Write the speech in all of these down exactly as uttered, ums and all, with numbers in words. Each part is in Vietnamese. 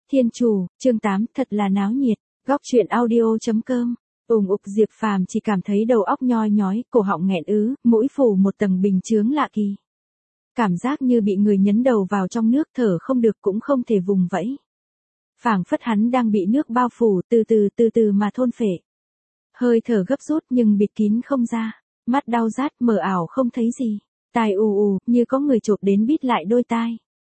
Thiên Chủ, chương tám, thật là náo nhiệt. Góc truyện audio.com. Ùng ục Diệp Phàm chỉ cảm thấy đầu óc nhoi nhói, cổ họng nghẹn ứ, mũi phủ một tầng bình chướng lạ kỳ. Cảm giác như bị người nhấn đầu vào trong nước, thở không được cũng không thể vùng vẫy. Phảng phất hắn đang bị nước bao phủ, từ từ từ từ mà thôn phệ. Hơi thở gấp rút nhưng bịt kín không ra, mắt đau rát mờ ảo không thấy gì, tai ù ù như có người chộp đến bít lại đôi tai.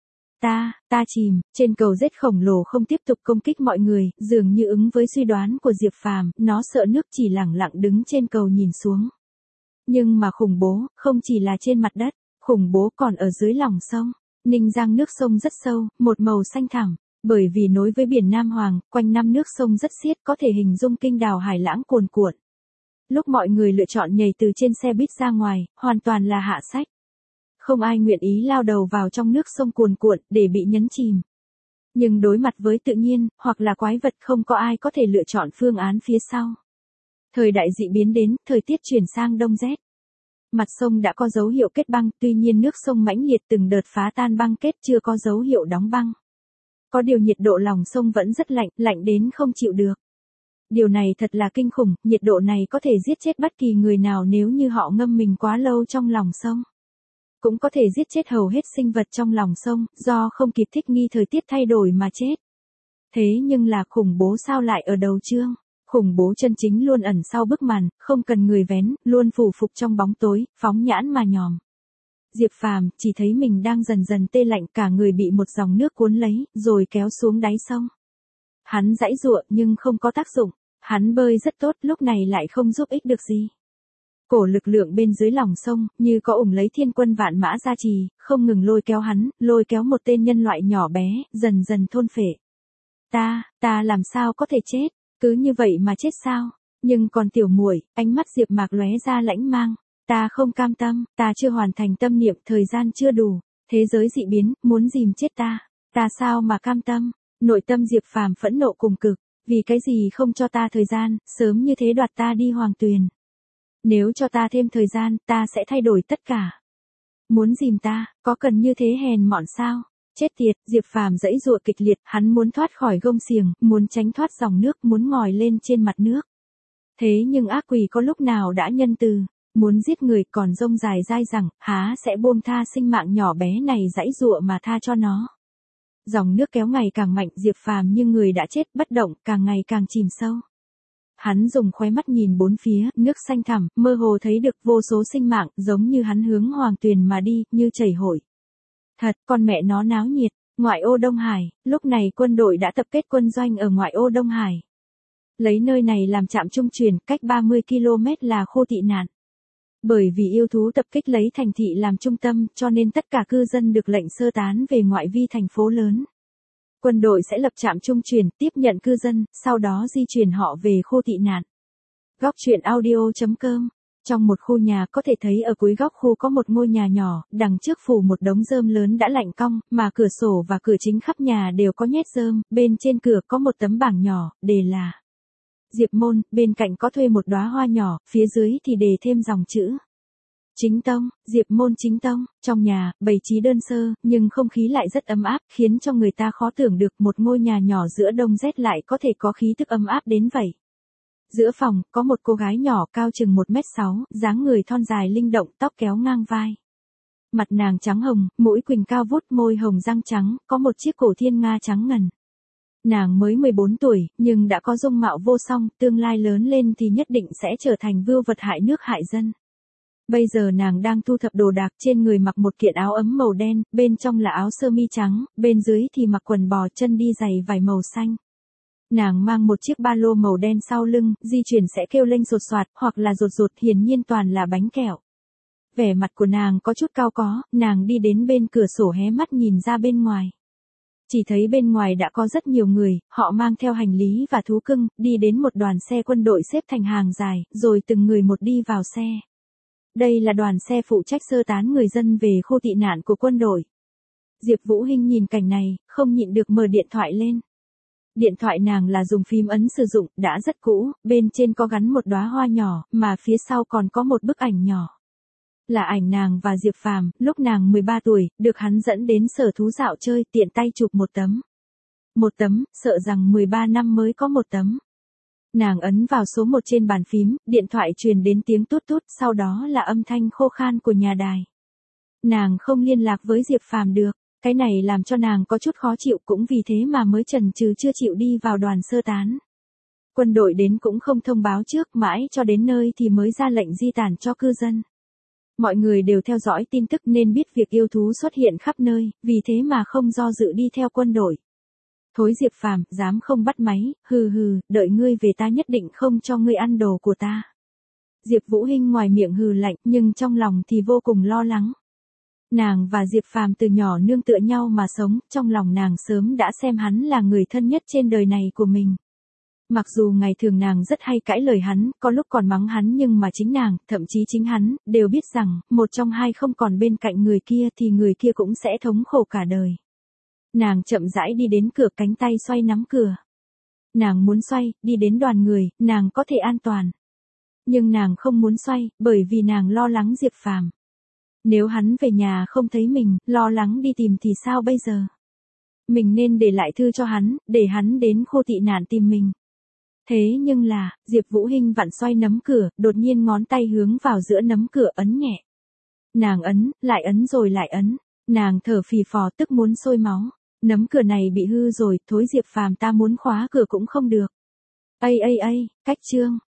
Ta, ta chìm, trên cầu rết khổng lồ không tiếp tục công kích mọi người, dường như ứng với suy đoán của Diệp Phàm, nó sợ nước chỉ lẳng lặng đứng trên cầu nhìn xuống. Nhưng mà khủng bố, không chỉ là trên mặt đất, khủng bố còn ở dưới lòng sông. Ninh Giang nước sông rất sâu, một màu xanh thẳm, bởi vì nối với biển Nam Hoàng, quanh năm nước sông rất xiết, có thể hình dung kinh đào hải lãng cuồn cuộn. Lúc mọi người lựa chọn nhảy từ trên xe buýt ra ngoài, hoàn toàn là hạ sách. Không ai nguyện ý lao đầu vào trong nước sông cuồn cuộn để bị nhấn chìm. Nhưng đối mặt với tự nhiên, hoặc là quái vật, không có ai có thể lựa chọn phương án phía sau. Thời đại dị biến đến, thời tiết chuyển sang đông rét. Mặt sông đã có dấu hiệu kết băng, tuy nhiên nước sông mãnh liệt từng đợt phá tan băng kết chưa có dấu hiệu đóng băng. Có điều nhiệt độ lòng sông vẫn rất lạnh, lạnh đến không chịu được. Điều này thật là kinh khủng, nhiệt độ này có thể giết chết bất kỳ người nào nếu như họ ngâm mình quá lâu trong lòng sông. Cũng có thể giết chết hầu hết sinh vật trong lòng sông, do không kịp thích nghi thời tiết thay đổi mà chết. Thế nhưng là khủng bố sao lại ở đầu chương? Khủng bố chân chính luôn ẩn sau bức màn, không cần người vén, luôn phủ phục trong bóng tối, phóng nhãn mà nhòm. Diệp Phàm chỉ thấy mình đang dần dần tê lạnh, cả người bị một dòng nước cuốn lấy, rồi kéo xuống đáy sông. Hắn giãy giụa nhưng không có tác dụng, hắn bơi rất tốt, lúc này lại không giúp ích được gì. Cổ lực lượng bên dưới lòng sông, như có ủng lấy thiên quân vạn mã gia trì, không ngừng lôi kéo hắn, lôi kéo một tên nhân loại nhỏ bé, dần dần thôn phệ. Ta, ta làm sao có thể chết, cứ như vậy mà chết sao? Nhưng còn tiểu muội, ánh mắt Diệp Mạc lóe ra lãnh mang. Ta không cam tâm, ta chưa hoàn thành tâm niệm, thời gian chưa đủ, thế giới dị biến, muốn dìm chết ta, ta sao mà cam tâm? Nội tâm Diệp Phàm phẫn nộ cùng cực, vì cái gì không cho ta thời gian, sớm như thế đoạt ta đi Hoàng Tuyền. Nếu cho ta thêm thời gian, ta sẽ thay đổi tất cả. Muốn dìm ta, có cần như thế hèn mọn sao? Chết tiệt, Diệp Phàm giãy giụa kịch liệt, hắn muốn thoát khỏi gông xiềng, muốn tránh thoát dòng nước, muốn ngoi lên trên mặt nước. Thế nhưng ác quỷ có lúc nào đã nhân từ, muốn giết người còn rông dài dai rằng, há sẽ buông tha sinh mạng nhỏ bé này giãy giụa mà tha cho nó. Dòng nước kéo ngày càng mạnh, Diệp Phàm như người đã chết bất động, càng ngày càng chìm sâu. Hắn dùng khóe mắt nhìn bốn phía, nước xanh thẳm, mơ hồ thấy được vô số sinh mạng, giống như hắn hướng Hoàng Tuyền mà đi, như chảy hội. Thật, con mẹ nó náo nhiệt, ngoại ô Đông Hải, lúc này quân đội đã tập kết quân doanh ở ngoại ô Đông Hải. Lấy nơi này làm trạm trung chuyển, cách ba mươi ki lô mét là khu tị nạn. Bởi vì yêu thú tập kích lấy thành thị làm trung tâm, cho nên tất cả cư dân được lệnh sơ tán về ngoại vi thành phố lớn. Quân đội sẽ lập trạm trung chuyển, tiếp nhận cư dân, sau đó di chuyển họ về khu tị nạn. Góc truyện audio.com. Trong một khu nhà có thể thấy ở cuối góc khu có một ngôi nhà nhỏ, đằng trước phủ một đống rơm lớn đã lạnh cong, mà cửa sổ và cửa chính khắp nhà đều có nhét rơm, bên trên cửa có một tấm bảng nhỏ, đề là Diệp Môn, bên cạnh có thuê một đóa hoa nhỏ, phía dưới thì đề thêm dòng chữ Chính Tông, Diệp Môn Chính Tông. Trong nhà, bày trí đơn sơ, nhưng không khí lại rất ấm áp, khiến cho người ta khó tưởng được một ngôi nhà nhỏ giữa đông rét lại có thể có khí thức ấm áp đến vậy. Giữa phòng, có một cô gái nhỏ cao chừng một mét sáu, dáng người thon dài linh động, tóc kéo ngang vai. Mặt nàng trắng hồng, mũi quỳnh cao vút, môi hồng răng trắng, có một chiếc cổ thiên nga trắng ngần. Nàng mới mười bốn tuổi, nhưng đã có dung mạo vô song, tương lai lớn lên thì nhất định sẽ trở thành vưu vật hại nước hại dân. Bây giờ nàng đang thu thập đồ đạc, trên người mặc một kiện áo ấm màu đen, bên trong là áo sơ mi trắng, bên dưới thì mặc quần bò, chân đi giày vải màu xanh. Nàng mang một chiếc ba lô màu đen sau lưng, di chuyển sẽ kêu lênh sột soạt, hoặc là rột rột, hiển nhiên toàn là bánh kẹo. Vẻ mặt của nàng có chút cao có, nàng đi đến bên cửa sổ hé mắt nhìn ra bên ngoài. Chỉ thấy bên ngoài đã có rất nhiều người, họ mang theo hành lý và thú cưng, đi đến một đoàn xe quân đội xếp thành hàng dài, rồi từng người một đi vào xe. Đây là đoàn xe phụ trách sơ tán người dân về khu tị nạn của quân đội. Diệp Vũ Hinh nhìn cảnh này, không nhịn được mở điện thoại lên. Điện thoại nàng là dùng phím ấn sử dụng, đã rất cũ, bên trên có gắn một đóa hoa nhỏ, mà phía sau còn có một bức ảnh nhỏ. Là ảnh nàng và Diệp Phàm, lúc nàng mười ba tuổi, được hắn dẫn đến sở thú dạo chơi, tiện tay chụp một tấm. Một tấm, sợ rằng mười ba năm mới có một tấm. Nàng ấn vào số một trên bàn phím, điện thoại truyền đến tiếng tút tút, sau đó là âm thanh khô khan của nhà đài. Nàng không liên lạc với Diệp Phàm được, cái này làm cho nàng có chút khó chịu, cũng vì thế mà mới chần chừ chưa chịu đi vào đoàn sơ tán. Quân đội đến cũng không thông báo trước, mãi cho đến nơi thì mới ra lệnh di tản cho cư dân. Mọi người đều theo dõi tin tức nên biết việc yêu thú xuất hiện khắp nơi, vì thế mà không do dự đi theo quân đội. Thối Diệp Phàm, dám không bắt máy, hừ hừ, đợi ngươi về ta nhất định không cho ngươi ăn đồ của ta. Diệp Vũ Hinh ngoài miệng hừ lạnh nhưng trong lòng thì vô cùng lo lắng. Nàng và Diệp Phàm từ nhỏ nương tựa nhau mà sống, trong lòng nàng sớm đã xem hắn là người thân nhất trên đời này của mình. Mặc dù ngày thường nàng rất hay cãi lời hắn, có lúc còn mắng hắn, nhưng mà chính nàng, thậm chí chính hắn, đều biết rằng, một trong hai không còn bên cạnh người kia thì người kia cũng sẽ thống khổ cả đời. Nàng chậm rãi đi đến cửa, cánh tay xoay nắm cửa. Nàng muốn xoay, đi đến đoàn người, nàng có thể an toàn. Nhưng nàng không muốn xoay, bởi vì nàng lo lắng Diệp Phàm. Nếu hắn về nhà không thấy mình, lo lắng đi tìm thì sao bây giờ? Mình nên để lại thư cho hắn, để hắn đến khu tị nạn tìm mình. Thế nhưng là, Diệp Vũ Hinh vặn xoay nắm cửa, đột nhiên ngón tay hướng vào giữa nắm cửa ấn nhẹ. Nàng ấn, lại ấn rồi lại ấn. Nàng thở phì phò tức muốn sôi máu. Nắm cửa này bị hư rồi, thối Diệp Phàm, ta muốn khóa cửa cũng không được. Ây ây ây, cách chương.